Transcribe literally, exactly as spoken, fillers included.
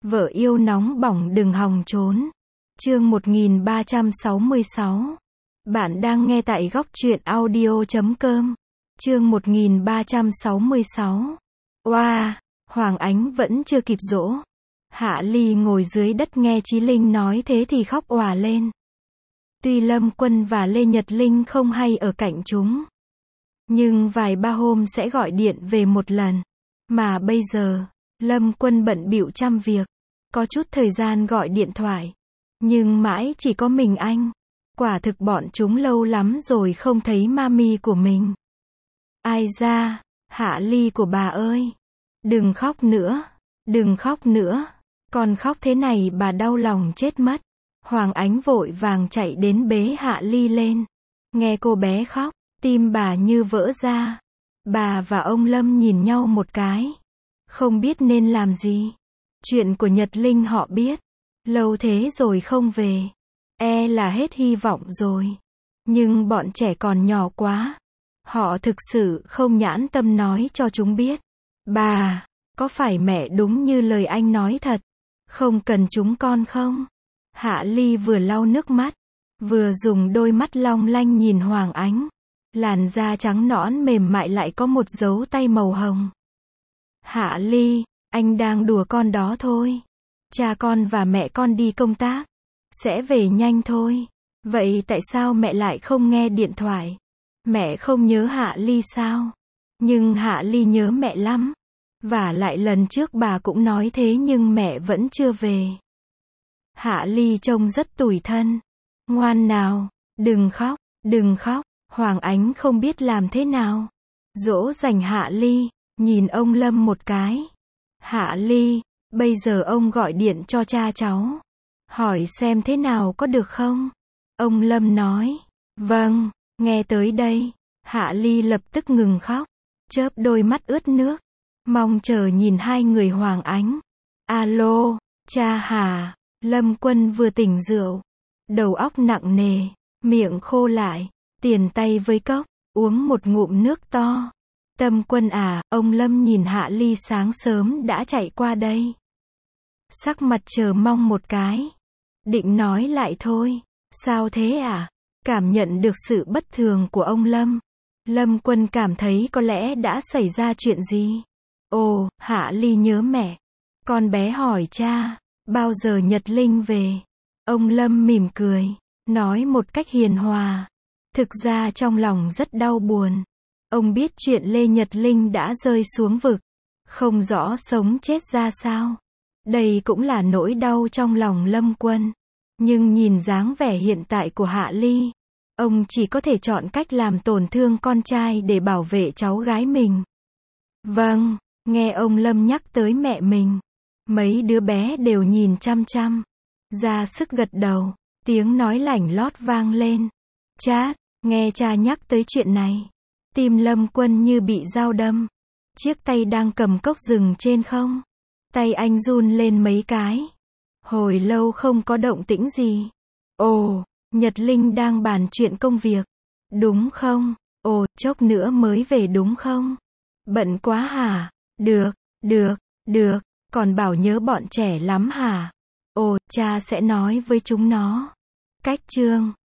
Vợ yêu nóng bỏng đừng hòng trốn. Chương một nghìn ba trăm sáu mươi sáu. Bạn đang nghe tại góc truyện audio chấm com. Chương một nghìn ba trăm sáu mươi sáu. Oa, wow, Hoàng Ánh vẫn chưa kịp dỗ. Hạ Ly ngồi dưới đất nghe Chí Linh nói thế thì khóc òa lên. Tuy Lâm Quân và Lê Nhật Linh không hay ở cạnh chúng, nhưng vài ba hôm sẽ gọi điện về một lần. Mà bây giờ, Lâm Quân bận bịu trăm việc, có chút thời gian gọi điện thoại, nhưng mãi chỉ có mình anh. Quả thực bọn chúng lâu lắm rồi không thấy mami của mình. Ai ra, Hạ Ly của bà ơi, đừng khóc nữa, đừng khóc nữa, con khóc thế này bà đau lòng chết mất. Hoàng Ánh vội vàng chạy đến bế Hạ Ly lên. Nghe cô bé khóc, tim bà như vỡ ra. Bà và ông Lâm nhìn nhau một cái, không biết nên làm gì. Chuyện của Nhật Linh họ biết, lâu thế rồi không về, e là hết hy vọng rồi. Nhưng bọn trẻ còn nhỏ quá, họ thực sự không nhãn tâm nói cho chúng biết. Bà, có phải mẹ đúng như lời anh nói thật, không cần chúng con không? Hạ Ly vừa lau nước mắt, vừa dùng đôi mắt long lanh nhìn Hoàng Ánh. Làn da trắng nõn mềm mại lại có một dấu tay màu hồng. Hạ Ly, anh đang đùa con đó thôi. Cha con và mẹ con đi công tác, sẽ về nhanh thôi. Vậy tại sao mẹ lại không nghe điện thoại? Mẹ không nhớ Hạ Ly sao? Nhưng Hạ Ly nhớ mẹ lắm. Và lại lần trước bà cũng nói thế nhưng mẹ vẫn chưa về. Hạ Ly trông rất tủi thân. Ngoan nào, đừng khóc, đừng khóc. Hoàng Ánh không biết làm thế nào dỗ dành Hạ Ly, nhìn ông Lâm một cái. Hạ Ly, bây giờ ông gọi điện cho cha cháu, hỏi xem thế nào có được không? Ông Lâm nói, vâng. Nghe tới đây, Hạ Ly lập tức ngừng khóc, chớp đôi mắt ướt nước, mong chờ nhìn hai người Hoàng Ánh. Alo, cha hả? Lâm Quân vừa tỉnh rượu, đầu óc nặng nề, miệng khô lại, tiền tay với cốc, uống một ngụm nước to. Tâm Quân à, ông Lâm nhìn Hạ Ly sáng sớm đã chạy qua đây. Sắc mặt chờ mong một cái. Định nói lại thôi. Sao thế à? Cảm nhận được sự bất thường của ông Lâm. Lâm Quân cảm thấy có lẽ đã xảy ra chuyện gì. Ồ, Hạ Ly nhớ mẹ. Con bé hỏi cha, bao giờ Nhật Linh về? Ông Lâm mỉm cười, nói một cách hiền hòa. Thực ra trong lòng rất đau buồn. Ông biết chuyện Lê Nhật Linh đã rơi xuống vực, không rõ sống chết ra sao. Đây cũng là nỗi đau trong lòng Lâm Quân. Nhưng nhìn dáng vẻ hiện tại của Hạ Ly, ông chỉ có thể chọn cách làm tổn thương con trai để bảo vệ cháu gái mình. Vâng, nghe ông Lâm nhắc tới mẹ mình, mấy đứa bé đều nhìn chăm chăm, ra sức gật đầu, tiếng nói lảnh lót vang lên. Chát, nghe cha nhắc tới chuyện này, tim Lâm Quân như bị dao đâm. Chiếc tay đang cầm cốc rừng trên không, tay anh run lên mấy cái. Hồi lâu không có động tĩnh gì. Ồ, Nhật Linh đang bàn chuyện công việc, đúng không? Ồ, chốc nữa mới về đúng không? Bận quá hả? Được, được, được, còn bảo nhớ bọn trẻ lắm hả? Ồ, cha sẽ nói với chúng nó. Cách chương